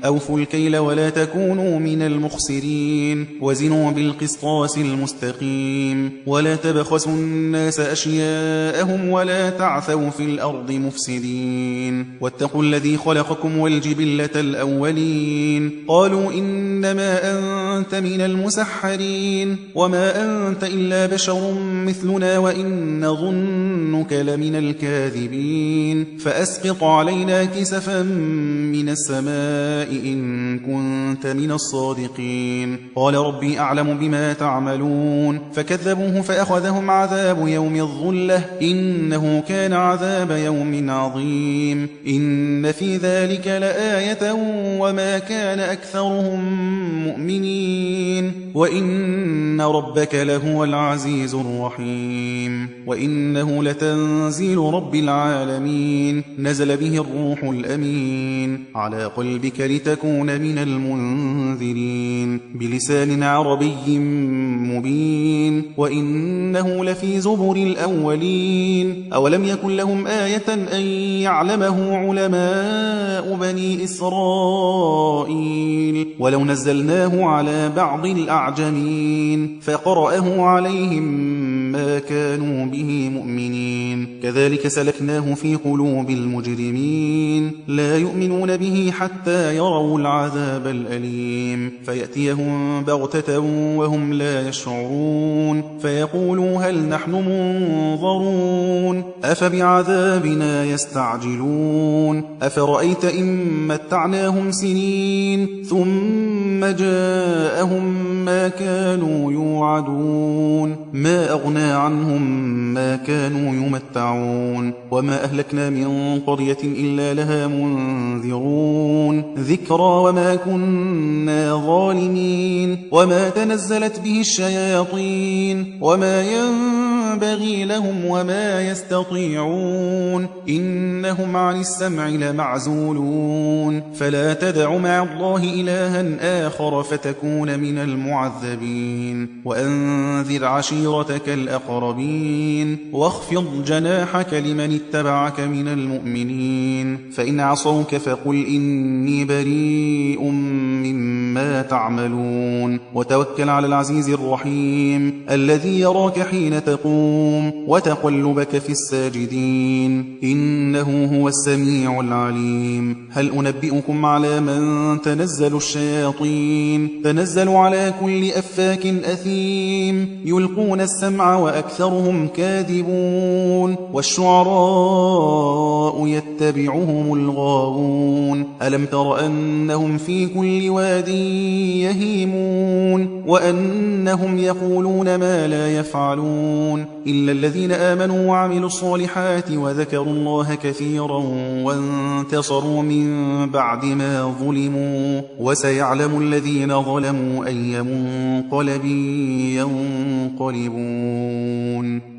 أوفوا الكيل ولا تكونوا من المخسرين وزنوا بالقسطاس المستقيم ولا تبخسوا الناس أشياءهم ولا تعثوا في الأرض مفسدين واتقوا الذي خلقكم والجبلة الأولين قالوا إنما أنت من المسحرين وما أنت إلا بشر مثلنا وإن نظنك لمن الكاذبين فأسقط علينا كسفا من السماء إن كنت من الصادقين قال ربي أعلم بما تعملون فكذبوه فأخذهم عذاب يوم الظلة إنه كان عذاب يوم عظيم إن في ذلك لآية وما كان أكثرهم مؤمنين وإن ربك لهو العزيز الرحيم وإنه لتنزيل رب العالمين نزل به الروح الأمين على قلبك لتكون من المنذرين بلسان عربي مبين وإنه لفي زبر الأولين أولم يكن لهم آية أن يعلمه علماء بني إسرائيل ولو نزلناه على بعض الأعجمين فقرأه عليهم ما كانوا به مؤمنين كذلك سلكناه في قلوب المجرمين لا يؤمنون به حتى يروا العذاب الأليم فيأتيهم بغتة وهم لا يشعرون فيقولوا هل نحن منظرون أفبعذابنا يستعجلون أفرأيت إن متعناهم سنين ثم جاءهم ما كانوا يوعدون ما أغنى عنهم ما كانوا يمتعون وما أهلكنا من قرية إلا لها منذرون ذكرى وما كنا ظالمين وما تنزلت به الشياطين وما ينبغي لهم وما يستطيعون إنهم عن السمع لمعزولون فلا تدع مع الله إلها آخر فتكون من المعذبين وأنذر عشيرتك الأقربين واخفض جناحك لمن اتبعك من المؤمنين فإن عصوك فقل إني بريء مما تعملون وتوكل على العزيز الرحيم الذي يراك حين تقوم وتقلبك في الساجدين إنه هو السميع العليم هل أنبئكم على من تنزل الشياطين تنزل على كل أفاك أثيم يلقون السمع وأكثرهم كاذبون والشعراء يتبعهم الغاوون ألم تر أنهم في كل واد يهيمون وأنهم يقولون ما لا يفعلون إلا الذين آمنوا وعملوا الصالحات وذكروا الله كثيرا وانتصروا من بعد ما ظلموا وسيعلم الذين ظلموا أي منقلب ينقلبون